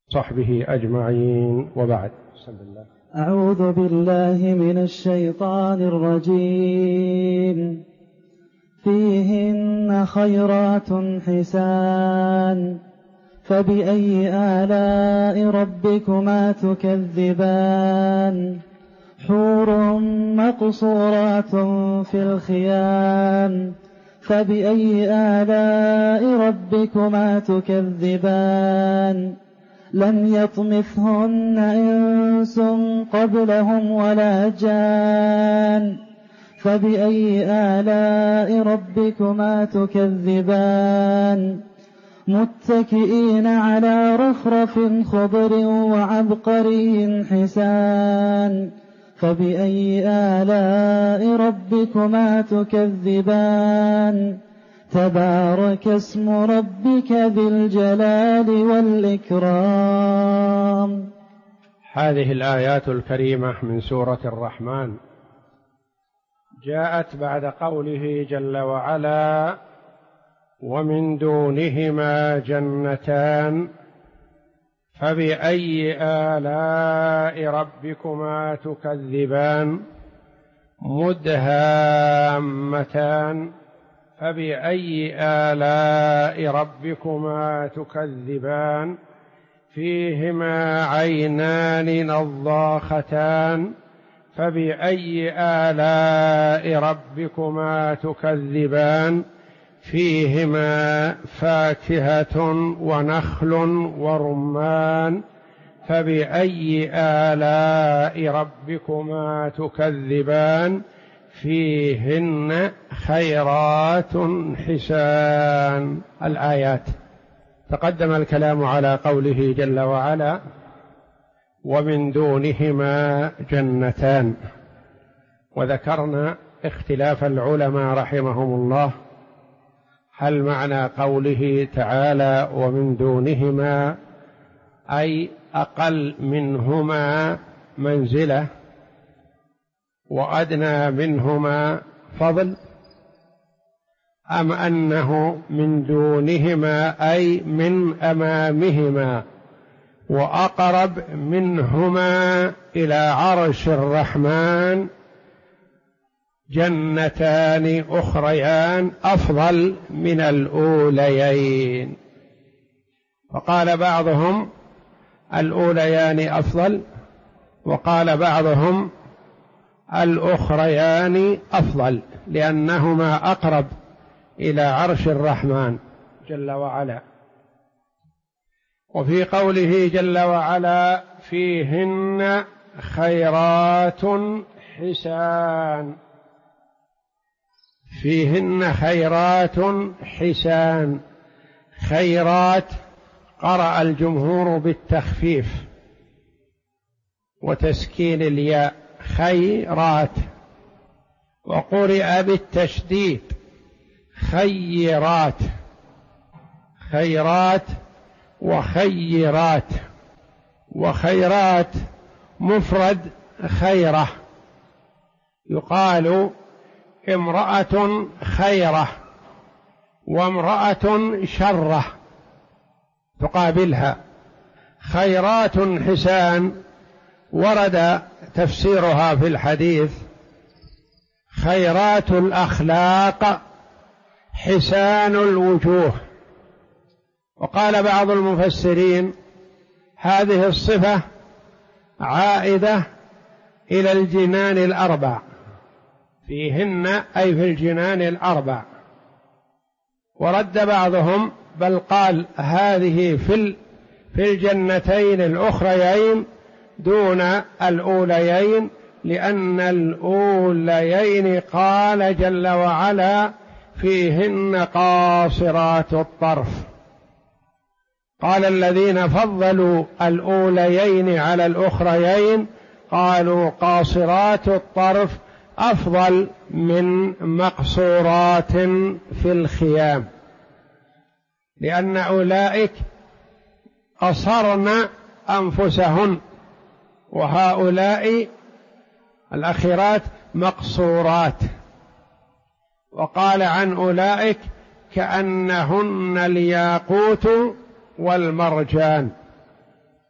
صحبه أجمعين، وبعد. بسم الله. أعوذ بالله من الشيطان الرجيم. فيهن خيرات حسان، فبأي آلاء ربكما تكذبان؟ حور مقصورات في الخيام، فبأي آلاء ربكما تكذبان؟ لم يطمثهن إنس قبلهم ولا جان، فبأي آلاء ربكما تكذبان؟ متكئين على رفرف خضر وعبقري حسان، فبأي آلاء ربكما تكذبان؟ تبارك اسم ربك ذي الجلال والإكرام. هذه الآيات الكريمة من سورة الرحمن جاءت بعد قوله جل وعلا: ومن دونهما جنتان فبأي آلاء ربكما تكذبان مدهامتان فبأي آلاء ربكما تكذبان فيهما عينان نضاختان فبأي آلاء ربكما تكذبان فيهما فاكهة ونخل ورمان فبأي آلاء ربكما تكذبان فيهن خيرات حسان. الآيات. تقدم الكلام على قوله جل وعلا: ومن دونهما جنتان، وذكرنا اختلاف العلماء رحمهم الله، هل معنى قوله تعالى ومن دونهما أي أقل منهما منزلة وأدنى منهما فضل، أم أنه من دونهما أي من أمامهما وأقرب منهما إلى عرش الرحمن جنتان أخريان أفضل من الأوليين؟ فقال بعضهم الأوليان أفضل، وقال بعضهم الأخريان أفضل لأنهما أقرب إلى عرش الرحمن جل وعلا. وفي قوله جل وعلا: فيهن خيرات حسان، فيهن خيرات حسان. خيرات قرأ الجمهور بالتخفيف وتسكين الياء خيرات، وقرئ بالتشديد خيرات، خيرات وخيرات. وخيرات مفرد خيرة، يقال امرأة خيرة وامرأة شرة تقابلها. خيرات حسان ورد تفسيرها في الحديث: خيرات الأخلاق حسان الوجوه. وقال بعض المفسرين هذه الصفة عائدة إلى الجنان الأربع، فيهن أي في الجنان الأربع. ورد بعضهم بل قال هذه في الجنتين الأخريين دون الأوليين، لأن الأوليين قال جل وعلا: فيهن قاصرات الطرف. قال الذين فضلوا الأوليين على الأخريين قالوا قاصرات الطرف أفضل من مقصورات في الخيام، لأن أولئك قصرن أنفسهن، وهؤلاء الأخيرات مقصورات. وقال عن أولئك كأنهن الياقوت والمرجان.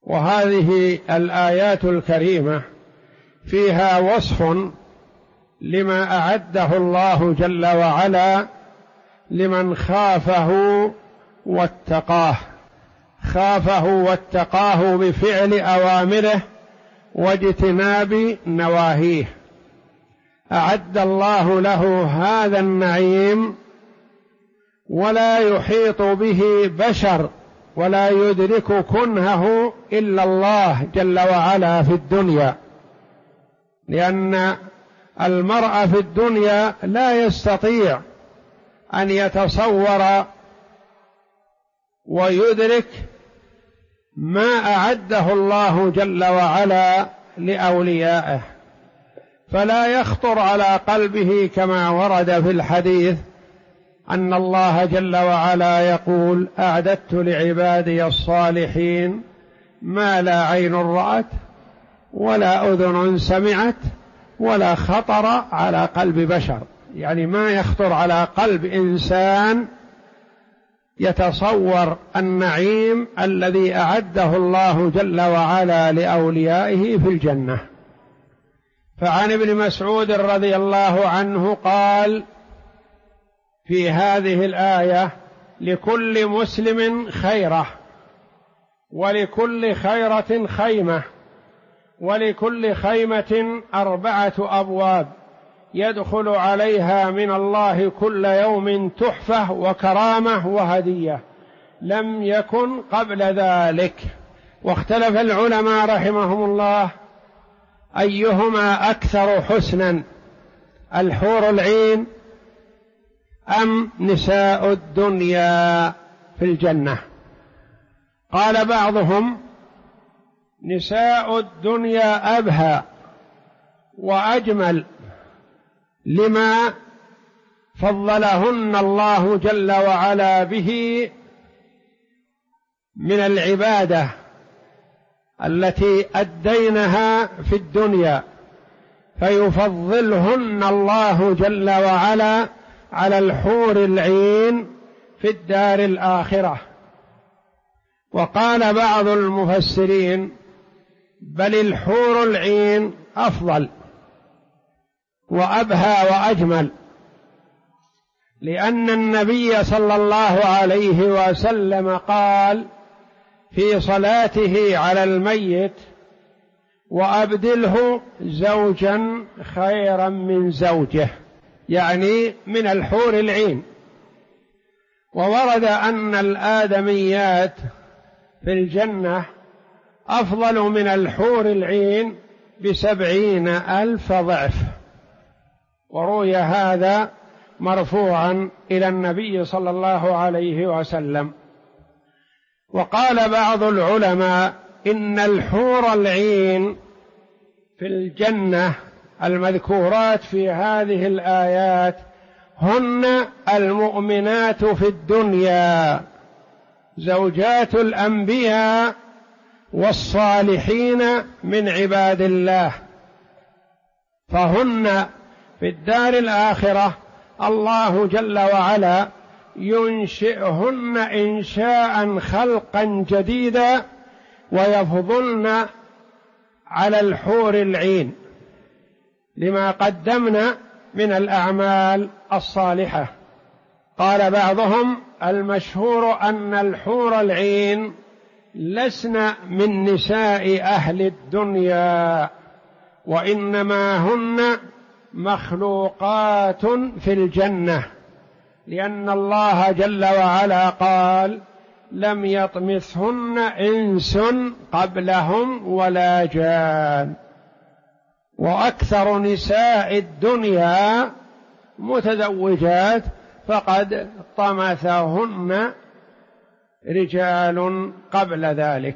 وهذه الآيات الكريمة فيها وصف لما أعده الله جل وعلا لمن خافه واتقاه، خافه واتقاه بفعل أوامره واجتناب نواهيه. أعد الله له هذا النعيم ولا يحيط به بشر ولا يدرك كنهه إلا الله جل وعلا في الدنيا، لأن المرء في الدنيا لا يستطيع أن يتصور ويدرك ما أعده الله جل وعلا لأوليائه، فلا يخطر على قلبه كما ورد في الحديث أن الله جل وعلا يقول: أعددت لعبادي الصالحين ما لا عين رأت ولا أذن سمعت ولا خطر على قلب بشر. يعني ما يخطر على قلب إنسان يتصور النعيم الذي أعده الله جل وعلا لأوليائه في الجنة. فعن ابن مسعود رضي الله عنه قال في هذه الآية: لكل مسلم خيرة، ولكل خيرة خيمة، ولكل خيمة 4 أبواب يدخل عليها من الله كل يوم تحفة وكرامة وهدية لم يكن قبل ذلك. واختلف العلماء رحمهم الله أيهما أكثر حسنا، الحور العين أم نساء الدنيا في الجنة؟ قال بعضهم: نساء الدنيا أبهى وأجمل لما فضلهن الله جل وعلا به من العبادة التي أدينها في الدنيا، فيفضلهن الله جل وعلا على الحور العين في الدار الآخرة. وقال بعض المفسرين: بل الحور العين أفضل وأبهى وأجمل، لأن النبي صلى الله عليه وسلم قال في صلاته على الميت: وأبدله زوجا خيرا من زوجه، يعني من الحور العين. وورد أن الآدميات في الجنة أفضل من الحور العين ب70,000 ضعف، وروي هذا مرفوعا إلى النبي صلى الله عليه وسلم. وقال بعض العلماء: إن الحور العين في الجنة المذكورات في هذه الآيات هن المؤمنات في الدنيا، زوجات الأنبياء والصالحين من عباد الله، فهن في الدار الآخرة الله جل وعلا ينشئهن إنشاء خلقا جديدا ويفضلن على الحور العين لما قدمنا من الأعمال الصالحة. قال بعضهم: المشهور أن الحور العين لسن من نساء أهل الدنيا، وإنما هن مخلوقات في الجنة، لأن الله جل وعلا قال: لم يطمثهن إنس قبلهم ولا جان. وأكثر نساء الدنيا متزوجات فقد طمثهن رجال قبل ذلك.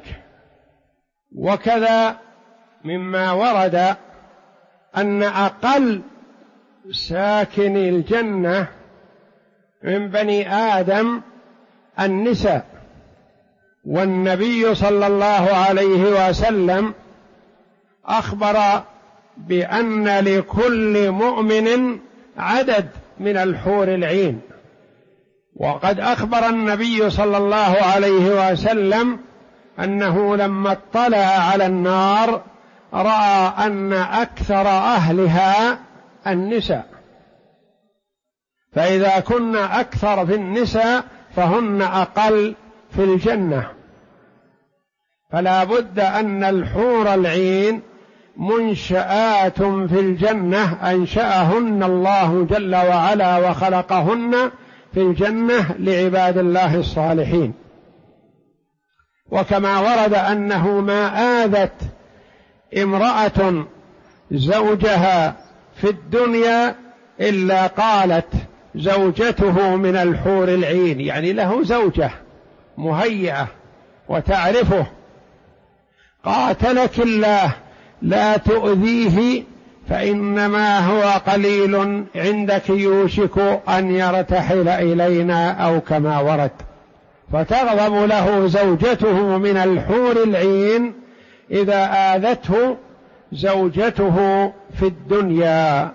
وكذا مما ورد أن أقل ساكن الجنة من بني آدم النساء، والنبي صلى الله عليه وسلم أخبر بأن لكل مؤمن عدد من الحور العين. وقد أخبر النبي صلى الله عليه وسلم أنه لما اطلع على النار رأى أن أكثر أهلها النساء، فإذا كن أكثر في النساء فهن أقل في الجنة، فلا بد أن الحور العين منشآت في الجنة أنشأهن الله جل وعلا وخلقهن في الجنة لعباد الله الصالحين. وكما ورد أنه ما آذت امرأة زوجها في الدنيا إلا قالت زوجته من الحور العين، يعني له زوجة مهيئة وتعرفه، قاتلك الله لا تؤذيه فإنما هو قليل عندك يوشك أن يرتحل إلينا، أو كما ورد، فتغضب له زوجته من الحور العين إذا آذته زوجته في الدنيا.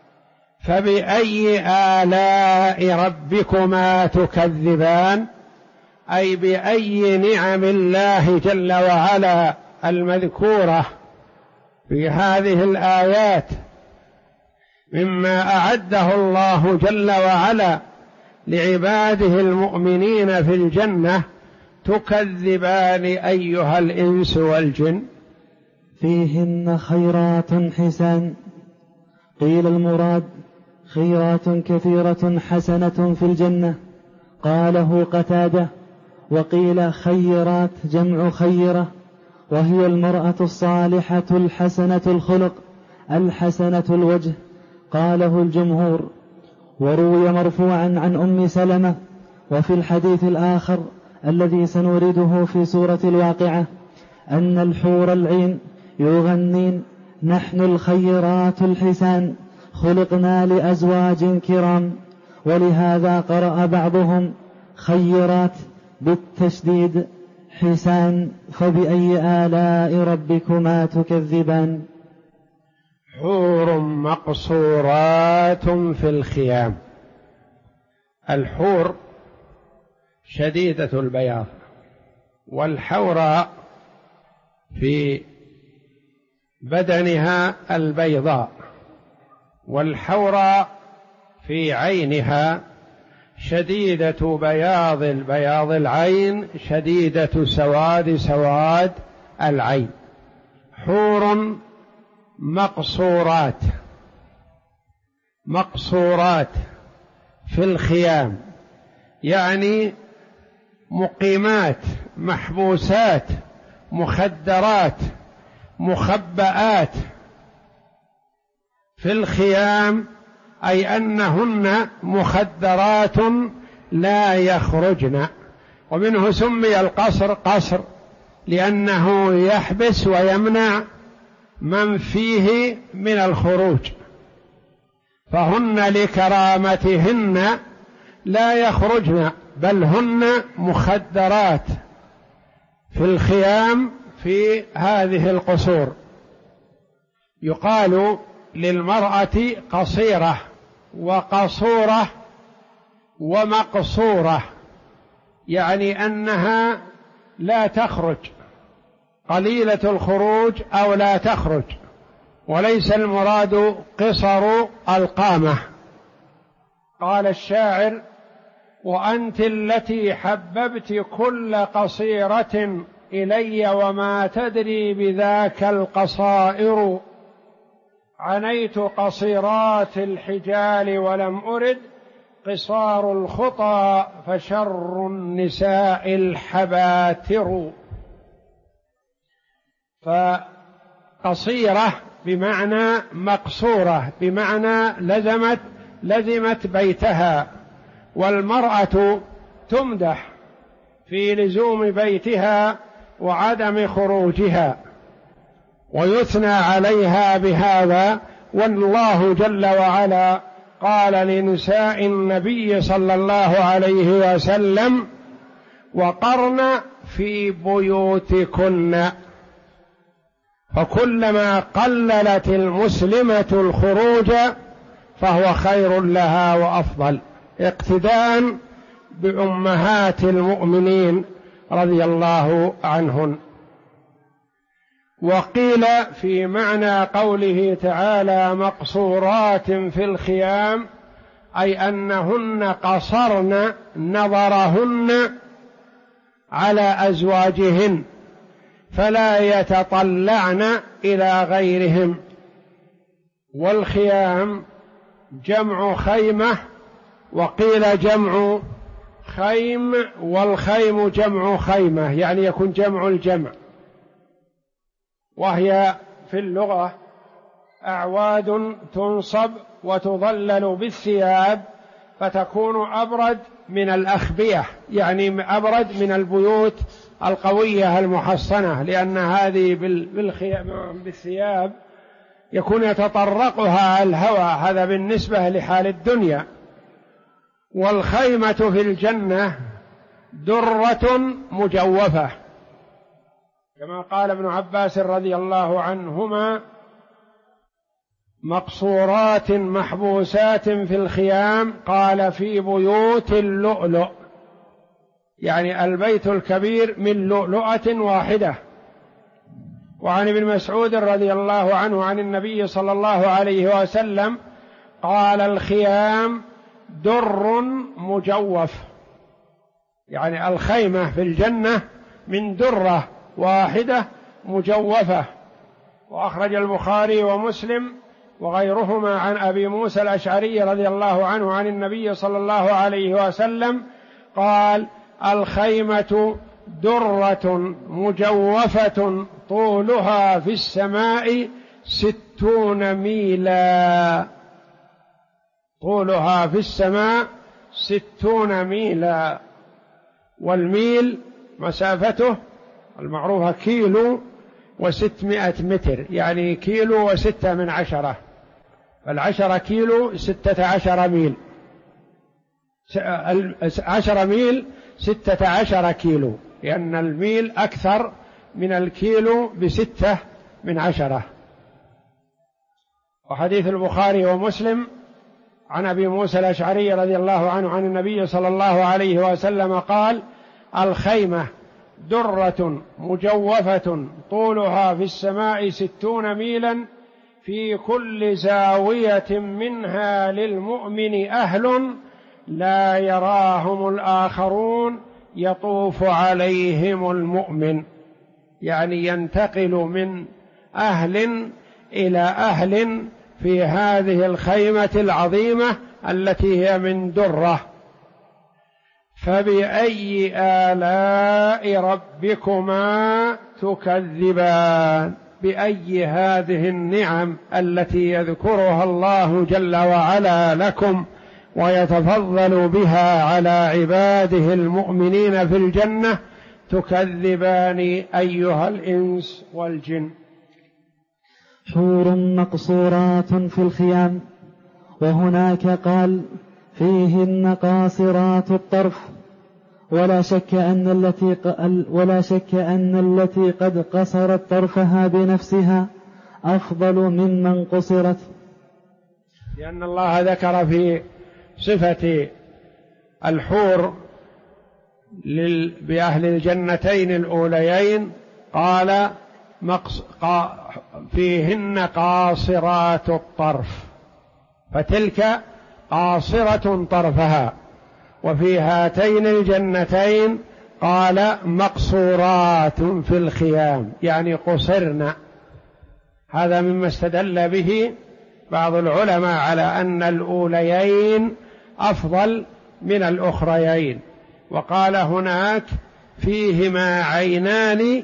فبأي آلاء ربكما تكذبان، أي بأي نعم الله جل وعلا المذكورة في هذه الآيات مما أعده الله جل وعلا لعباده المؤمنين في الجنة تكذبان أيها الإنس والجن؟ فيهن خيرات حسان. قيل المراد خيرات كثيرة حسنة في الجنة، قاله قتادة. وقيل خيرات جمع خيرة، وهي المرأة الصالحة الحسنة الخلق الحسنة الوجه، قاله الجمهور. وروي مرفوعا عن أم سلمة. وفي الحديث الآخر الذي سنورده في سورة الواقعة أن الحور العين يغنين: نحن الخيرات الحسان خلقنا لأزواج كرام. ولهذا قرأ بعضهم خيرات بالتشديد حسان. فبأي آلاء ربكما تكذبان؟ حور مقصورات في الخيام. الحور شديدة البياض، والحوراء في بدنها البيضاء، والحوراء في عينها شديدة بياض العين، شديدة سواد العين. حور مقصورات في الخيام، يعني مقيمات، محبوسات، مخدرات، مخبآت في الخيام، أي أنهن مخدرات لا يخرجن. ومنه سمي القصر قصر لأنه يحبس ويمنع من فيه من الخروج، فهن لكرامتهن لا يخرجن، بل هن مخدرات في الخيام في هذه القصور. يقال للمرأة قصيرة وقصورة ومقصورة، يعني أنها لا تخرج، قليلة الخروج أو لا تخرج، وليس المراد قصر القامة. قال الشاعر: وأنت التي حببت كل قصيرة إلي وما تدري بذاك القصائر، عنيت قصيرات الحجال ولم أرد قصار الخطى فشر النساء الحباتر. فقصيرة بمعنى مقصورة، بمعنى لزمت بيتها. والمرأة تمدح في لزوم بيتها وعدم خروجها، ويثنى عليها بهذا. والله جل وعلا قال لنساء النبي صلى الله عليه وسلم: وقرن في بيوتكن. فكلما قللت المسلمة الخروج فهو خير لها وأفضل، اقتداء بأمهات المؤمنين رضي الله عنهن. وقيل في معنى قوله تعالى مقصورات في الخيام أي أنهن قصرن نظرهن على أزواجهن فلا يتطلعن إلى غيرهم. والخيام جمع خيمة، وقيل جمع خيم، والخيم جمع خيمة، يعني يكون جمع الجمع. وهي في اللغة أعواد تنصب وتظلل بالثياب فتكون أبرد من الأخبية، يعني أبرد من البيوت القوية المحصنة، لأن هذه بالثياب يكون يتطرقها الهوى، هذا بالنسبة لحال الدنيا. والخيمة في الجنة درة مجوفة، كما قال ابن عباس رضي الله عنهما مقصورات محبوسات في الخيام، قال في بيوت اللؤلؤ، يعني البيت الكبير من لؤلؤة واحدة. وعن ابن مسعود رضي الله عنه عن النبي صلى الله عليه وسلم قال الخيام در مجوف، يعني الخيمة في الجنة من درة واحدة مجوفة. وأخرج البخاري ومسلم وغيرهما عن أبي موسى الأشعري رضي الله عنه عن النبي صلى الله عليه وسلم قال الخيمة درة مجوفة طولها في السماء 60 ميلا، طولها في السماء 60 ميلا، والميل مسافته المعروفة كيلو و600 متر، يعني كيلو و6 من 10، فالعشرة كيلو 16 ميل، 10 ميل 16 كيلو، لأن الميل أكثر من الكيلو ب6 من 10. وحديث البخاري ومسلم عن أبي موسى الأشعري رضي الله عنه عن النبي صلى الله عليه وسلم قال الخيمة درة مجوفة طولها في السماء 60 ميلا، في كل زاوية منها للمؤمن أهل لا يراهم الآخرون يطوف عليهم المؤمن، يعني ينتقل من أهل إلى أهل في هذه الخيمة العظيمة التي هي من درة. فبأي آلاء ربكما تكذبان، بأي هذه النعم التي يذكرها الله جل وعلا لكم ويتفضل بها على عباده المؤمنين في الجنة تكذبان أيها الإنس والجن؟ حور مقصورات في الخيام. وهناك قال فيهن قاصرات الطرف، ولا شك أن التي قد قصرت طرفها بنفسها أفضل ممن قصرت، لأن الله ذكر في صفة الحور بأهل الجنتين الأوليين قال فيهن قاصرات الطرف، فتلك قاصرة طرفها. وفي هاتين الجنتين قال مقصورات في الخيام، يعني قصرن. هذا مما استدل به بعض العلماء على أن الأوليين أفضل من الأخريين. وقال هناك فيهما عينان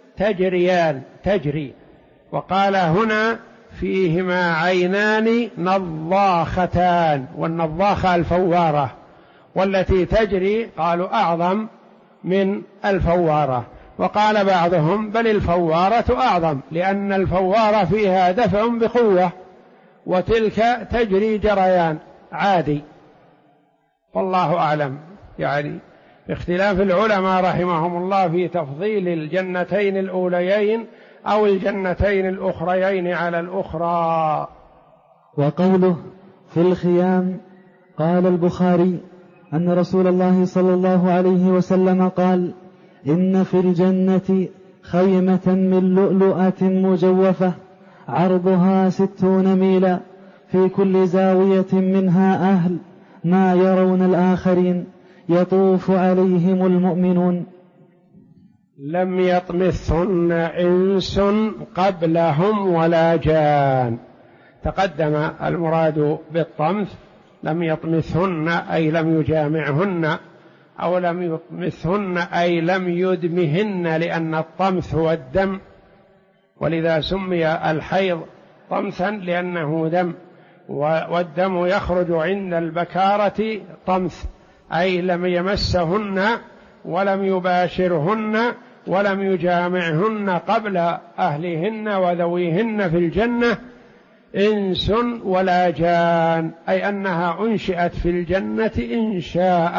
تجري، وقال هنا فيهما عينان نضاختان، والنضاخة الفوارة، والتي تجري قالوا أعظم من الفوارة. وقال بعضهم بل الفوارة أعظم، لأن الفوارة فيها دفع بقوة، وتلك تجري جريان عادي. والله أعلم، يعني اختلاف العلماء رحمهم الله في تفضيل الجنتين الأوليين أو الجنتين الأخريين على الأخرى. وقوله في الخيام، قال البخاري أن رسول الله صلى الله عليه وسلم قال إن في الجنة خيمة من لؤلؤة مجوفة عرضها 60 ميلا، في كل زاوية منها أهل ما يرون الآخرين، يطوف عليهم المؤمنون. لم يطمثهن إنس قبلهم ولا جان. تقدم المراد بالطمث لم يطمثهن أي لم يجامعهن، أو لم يطمثهن أي لم يدمهن، لأن الطمث هو الدم، ولذا سمي الحيض طمثا لأنه دم، والدم يخرج عند البكارة طمث، أي لم يمسهن ولم يباشرهن ولم يجامعهن قبل أهلهن وذويهن في الجنة إنس ولا جان، أي أنها أنشئت في الجنة إنشاء.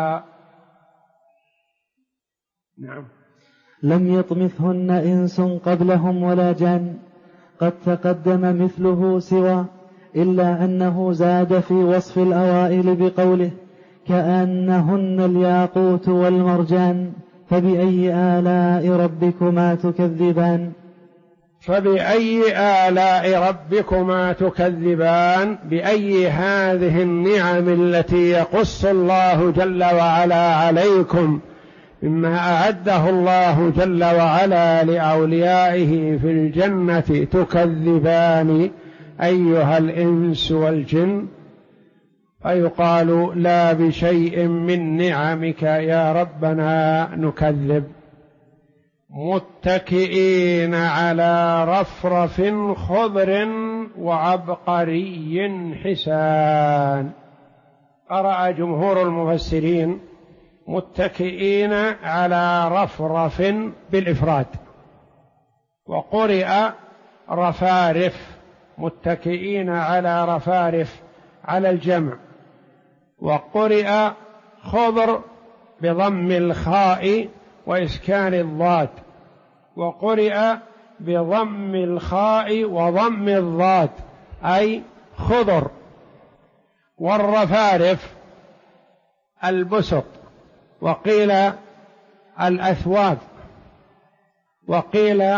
نعم. لم يطمثهن إنس قبلهم ولا جان، قد تقدم مثله سوى، إلا أنه زاد في وصف الأوائل بقوله كأنهن الياقوت والمرجان، فبأي آلاء ربكما تكذبان. فبأي آلاء ربكما تكذبان، بأي هذه النعم التي يقص الله جل وعلا عليكم مما أعده الله جل وعلا لأوليائه في الجنة تكذبان أيها الإنس والجن؟ فيقال لا بشيء من نعمك يا ربنا نكذب. متكئين على رفرف خضر وعبقري حسان. قرأ جمهور المفسرين متكئين على رفرف بالإفراد، وقرئ رفارف، متكئين على رفارف على الجمع، وقرئ خضر بضم الخاء وإسكان الضاد، وقرئ بضم الخاء وضم الضاد أي خضر. والرفارف البسط، وقيل الأثواب، وقيل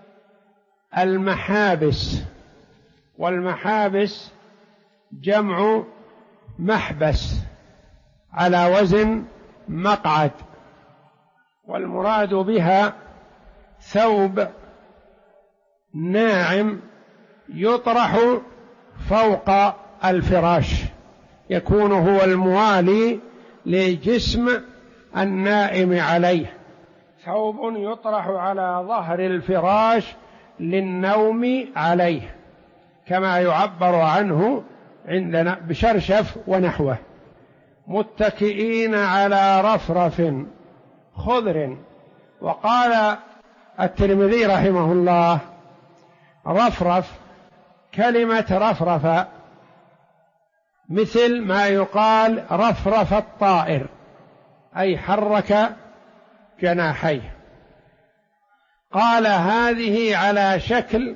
المحابس، والمحابس جمع محبس على وزن مقعد، والمراد بها ثوب ناعم يطرح فوق الفراش، يكون هو الموالي لجسم النائم عليه، ثوب يطرح على ظهر الفراش للنوم عليه، كما يعبر عنه عندنا بشرشف ونحوه. متكئين على رفرف خضر. وقال الترمذي رحمه الله رفرف، كلمة رفرف مثل ما يقال رفرف الطائر، أي حرك جناحيه. قال هذه على شكل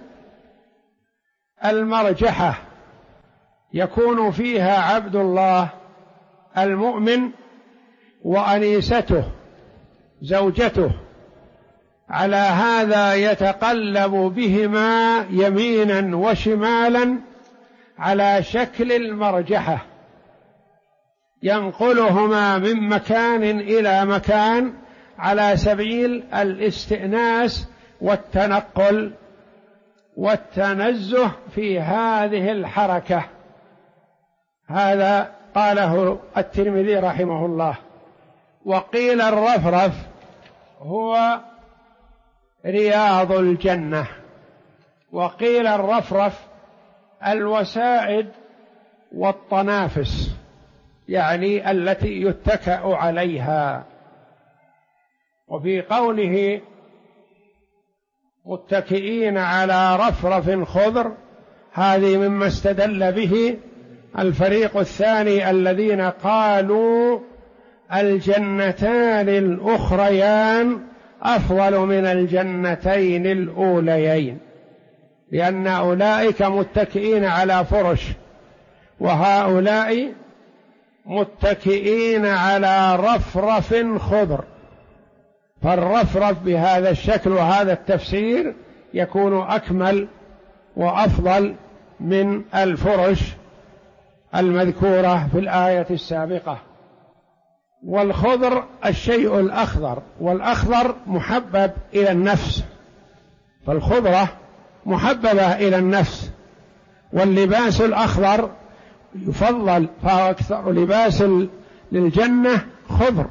المرجحة، يكون فيها عبد الله المؤمن وأنيسته زوجته، على هذا يتقلب بهما يمينا وشمالا على شكل المرجحة، ينقلهما من مكان إلى مكان على سبيل الاستئناس والتنقل والتنزه في هذه الحركة. هذا قاله الترمذي رحمه الله. وقيل الرفرف هو رياض الجنة، وقيل الرفرف الوسائد والطنافس، يعني التي يتكأ عليها. وفي قوله متكئين على رفرف خضر، هذه مما استدل به الفريق الثاني الذين قالوا الجنتان الأخريان أفضل من الجنتين الأوليين، لأن أولئك متكئين على فرش، وهؤلاء متكئين على رفرف خضر، فالرفرف بهذا الشكل وهذا التفسير يكون أكمل وأفضل من الفرش المذكورة في الآية السابقة. والخضر الشيء الأخضر، والأخضر محبب إلى النفس، فالخضرة محببة إلى النفس، واللباس الأخضر يفضل، فهو أكثر لباس للجنة خضر.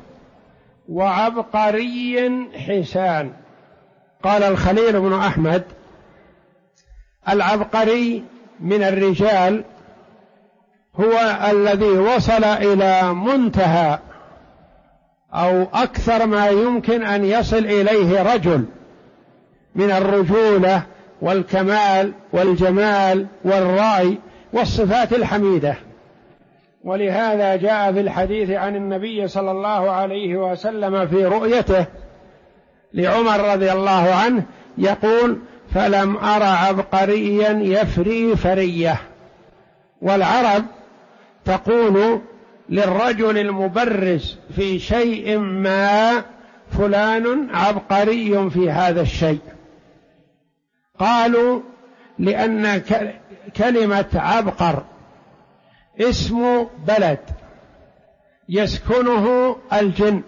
وعبقري حسان. قال الخليل بن أحمد: العبقري من الرجال هو الذي وصل إلى منتهى أو أكثر ما يمكن أن يصل إليه رجل من الرجولة والكمال والجمال والرأي والصفات الحميدة. ولهذا جاء في الحديث عن النبي صلى الله عليه وسلم في رؤيته لعمر رضي الله عنه يقول: فلم أر عبقريا يفري فرية. والعرب تقول للرجل المبرز في شيء ما: فلان عبقري في هذا الشيء. قالوا لأن كلمة عبقر اسم بلد يسكنه الجن،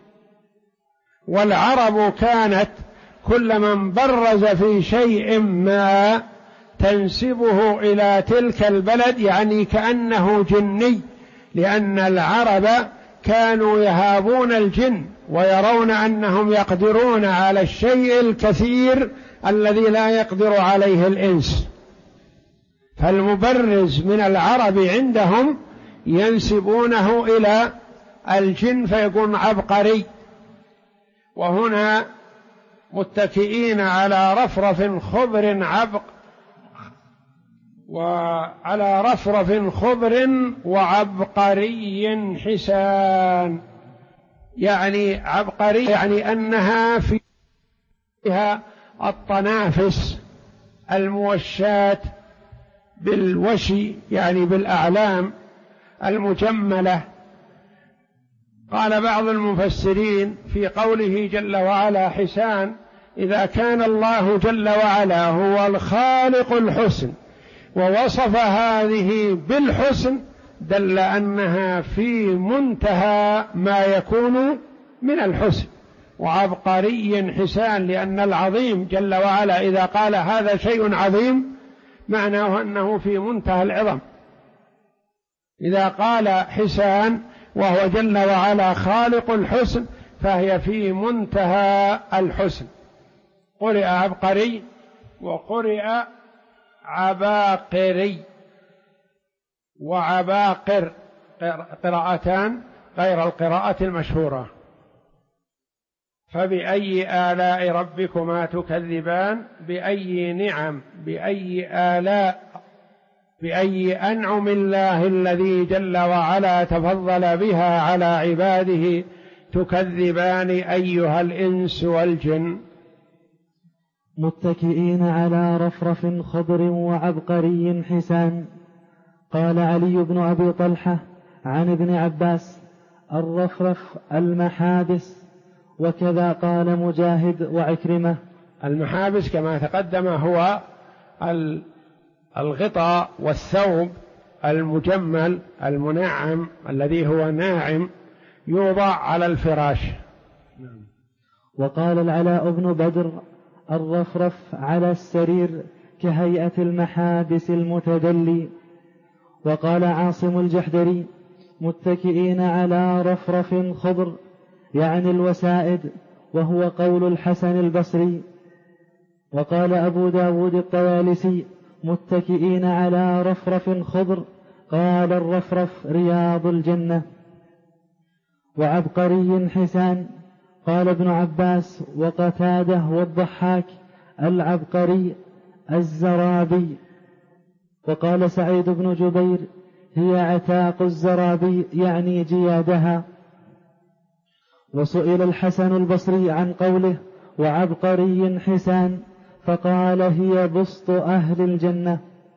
والعرب كانت كل من برز في شيء ما تنسبه إلى تلك البلد، يعني كأنه جني، لأن العرب كانوا يهابون الجن ويرون أنهم يقدرون على الشيء الكثير الذي لا يقدر عليه الإنس، فالمبرز من العرب عندهم ينسبونه إلى الجن فيكون عبقري. وهنا متكئين على رفرف خضر وعلى رفرف خضر وعبقري حسان، يعني عبقري يعني أنها فيها الطنافس الموشاة بالوشي، يعني بالأعلام المجملة. قال بعض المفسرين في قوله جل وعلا حسان: إذا كان الله جل وعلا هو الخالق الحسن ووصف هذه بالحسن دل أنها في منتهى ما يكون من الحسن. وعبقري حسان لأن العظيم جل وعلا إذا قال هذا شيء عظيم معناه أنه في منتهى العظم. إذا قال حسان وهو جل وعلا خالق الحسن فهي في منتهى الحسن. قرئ عبقري وقرئ عباقري، وعباقر قراءتان غير القراءة المشهورة. فبأي آلاء ربكما تكذبان؟ بأي نعم، بأي آلاء، بأي أنعم الله الذي جل وعلا تفضل بها على عباده تكذبان أيها الإنس والجن؟ متكئين على رفرف خضر وعبقري حسان. قال علي بن أبي طلحة عن ابن عباس: الرفرف المحابس. وكذا قال مجاهد وعكرمة. المحابس كما تقدم هو الغطاء والثوب المجمل المنعم الذي هو ناعم يوضع على الفراش. وقال العلاء بن بدر: الرفرف على السرير كهيئة المحابس المتدلي. وقال عاصم الجحدري: متكئين على رفرف خضر، يعني الوسائد، وهو قول الحسن البصري. وقال أبو داود الطيالسي: متكئين على رفرف خضر، قال الرفرف رياض الجنة. وعبقري حسان، قال ابن عباس وقتاده والضحاك: العبقري الزرابي. وقال سعيد بن جبير: هي عتاق الزرابي، يعني جيادها. وسئل الحسن البصري عن قوله وعبقري حسان فقال: هي بسط أهل الجنة.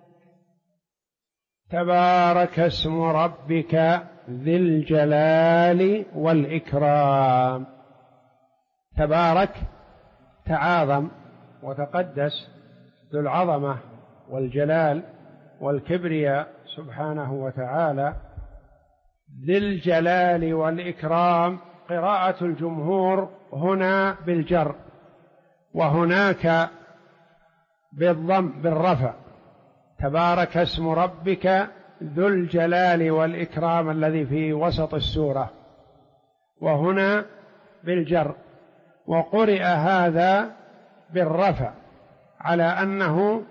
تبارك اسم ربك ذي الجلال والإكرام. تبارك تعاظم وتقدس ذو العظمة والجلال والكبرياء سبحانه وتعالى، ذي الجلال والإكرام. قراءة الجمهور هنا بالجر وهناك بالضم بالرفع، تبارك اسم ربك ذو الجلال والإكرام الذي في وسط السورة، وهنا بالجر. وقرئ هذا بالرفع على أنه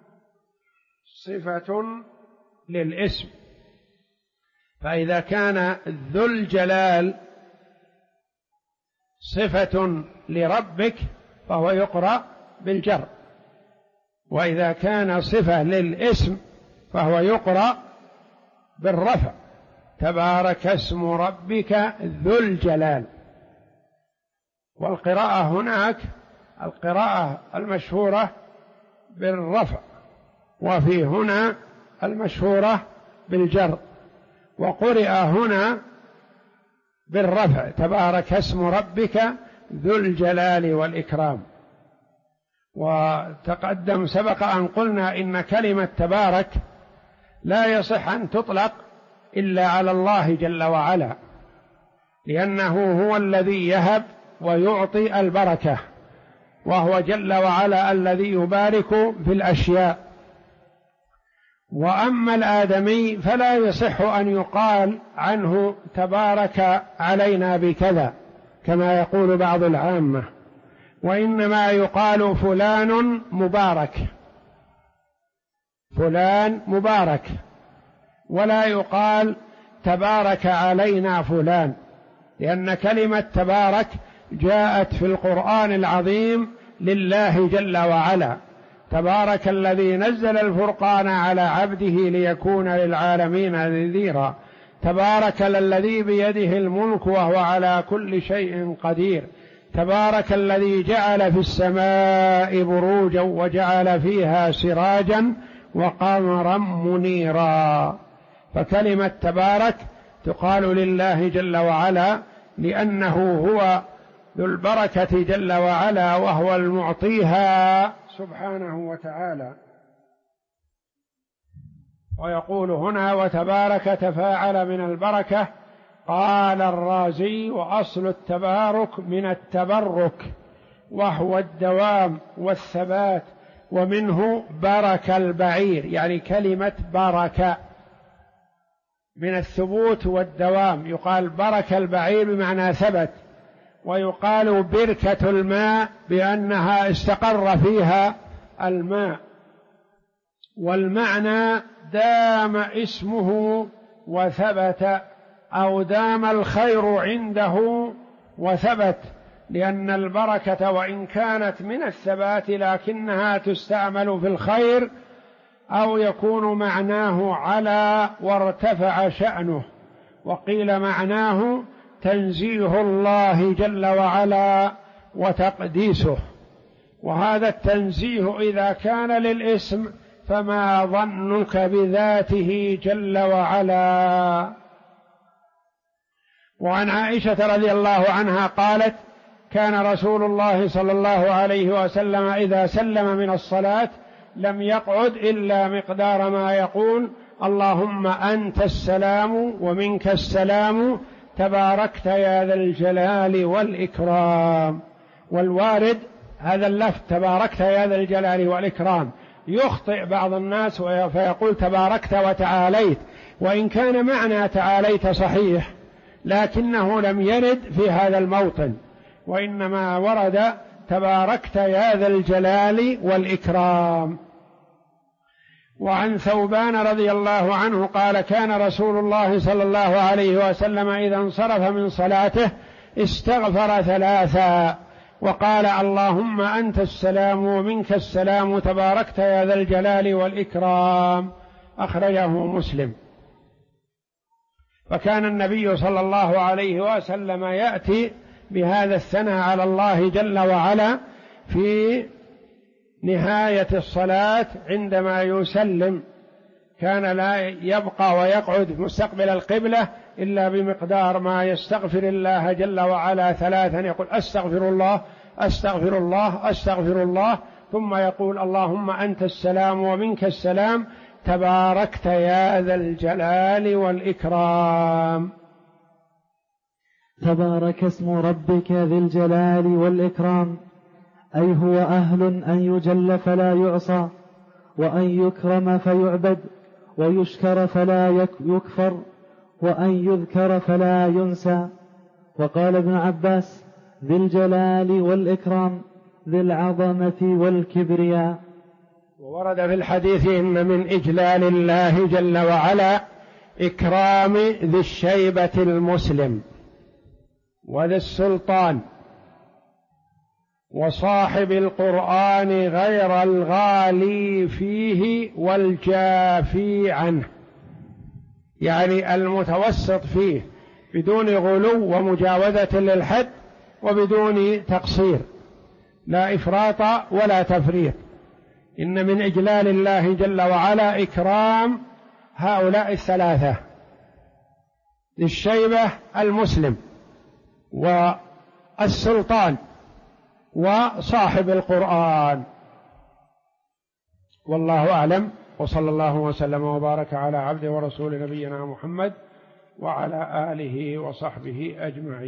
صفة للاسم، فإذا كان ذو الجلال صفة لربك فهو يقرأ بالجر، وإذا كان صفة للاسم فهو يقرأ بالرفع، تبارك اسم ربك ذو الجلال. والقراءة هناك القراءة المشهورة بالرفع، وفي هنا المشهورة بالجر، وقرئ هنا بالرفع، تبارك اسم ربك ذو الجلال والإكرام. وتقدم سبق أن قلنا إن كلمة تبارك لا يصح أن تطلق إلا على الله جل وعلا، لأنه هو الذي يهب ويعطي البركة، وهو جل وعلا الذي يبارك في الأشياء. وأما الآدمي فلا يصح أن يقال عنه تبارك علينا بكذا كما يقول بعض العامة، وإنما يقال فلان مبارك، فلان مبارك، ولا يقال تبارك علينا فلان، لأن كلمة تبارك جاءت في القرآن العظيم لله جل وعلا، تبارك الذي نزل الفرقان على عبده ليكون للعالمين نذيرا، تبارك الذي بيده الملك وهو على كل شيء قدير، تبارك الذي جعل في السماء بروجا وجعل فيها سراجا وقمرا منيرا. فكلمة تبارك تقال لله جل وعلا لأنه هو ذو البركة جل وعلا، وهو المعطيها سبحانه وتعالى. ويقول هنا وتبارك تفاعل من البركة. قال الرازي وأصل التبارك من التبرك، وهو الدوام والثبات، ومنه برك البعير، يعني كلمة بركة من الثبوت والدوام، يقال برك البعير بمعنى ثبت، ويقال بركة الماء بأنها استقر فيها الماء. والمعنى دام اسمه وثبت، أو دام الخير عنده وثبت، لأن البركة وإن كانت من الثبات لكنها تستعمل في الخير، أو يكون معناه على وارتفع شأنه، وقيل معناه تنزيه الله جل وعلا وتقديسه. وهذا التنزيه إذا كان للاسم فما ظنك بذاته جل وعلا. وعن عائشة رضي الله عنها قالت كان رسول الله صلى الله عليه وسلم إذا سلم من الصلاة لم يقعد إلا مقدار ما يقول اللهم أنت السلام ومنك السلام تباركت يا ذا الجلال والإكرام. والوارد هذا اللفظ تباركت يا ذا الجلال والإكرام، يخطئ بعض الناس فيقول تباركت وتعاليت، وإن كان معنى تعاليت صحيح لكنه لم يرد في هذا الموطن، وإنما ورد تباركت يا ذا الجلال والإكرام. وعن ثوبان رضي الله عنه قال كان رسول الله صلى الله عليه وسلم إذا انصرف من صلاته استغفر ثلاثا وقال اللهم أنت السلام ومنك السلام تباركت يا ذا الجلال والإكرام. أخرجه مسلم. فكان النبي صلى الله عليه وسلم يأتي بهذا الثناء على الله جل وعلا في نهاية الصلاة عندما يسلم، كان لا يبقى ويقعد مستقبل القبلة إلا بمقدار ما يستغفر الله جل وعلا 3، يقول أستغفر الله أستغفر الله أستغفر الله، ثم يقول اللهم أنت السلام ومنك السلام تباركت يا ذا الجلال والإكرام. تبارك اسم ربك ذي الجلال والإكرام، أي هو أهل أن يجل فلا يعصى، وأن يكرم فيعبد، ويشكر فلا يكفر، وأن يذكر فلا ينسى. وقال ابن عباس: ذي الجلال والإكرام، ذي العظمة والكبرياء. وورد في الحديث إن من إجلال الله جل وعلا إكرام ذي الشيبة المسلم وذي السلطان وصاحب القرآن غير الغالي فيه والجافي عنه، يعني المتوسط فيه بدون غلو ومجاوزة للحد وبدون تقصير، لا إفراط ولا تفريط. إن من إجلال الله جل وعلا إكرام هؤلاء الثلاثة: للشيبة المسلم والسلطان وصاحب القرآن. والله أعلم، وصلى الله وسلم وبارك على عبده ورسول نبينا محمد وعلى آله وصحبه أجمعين.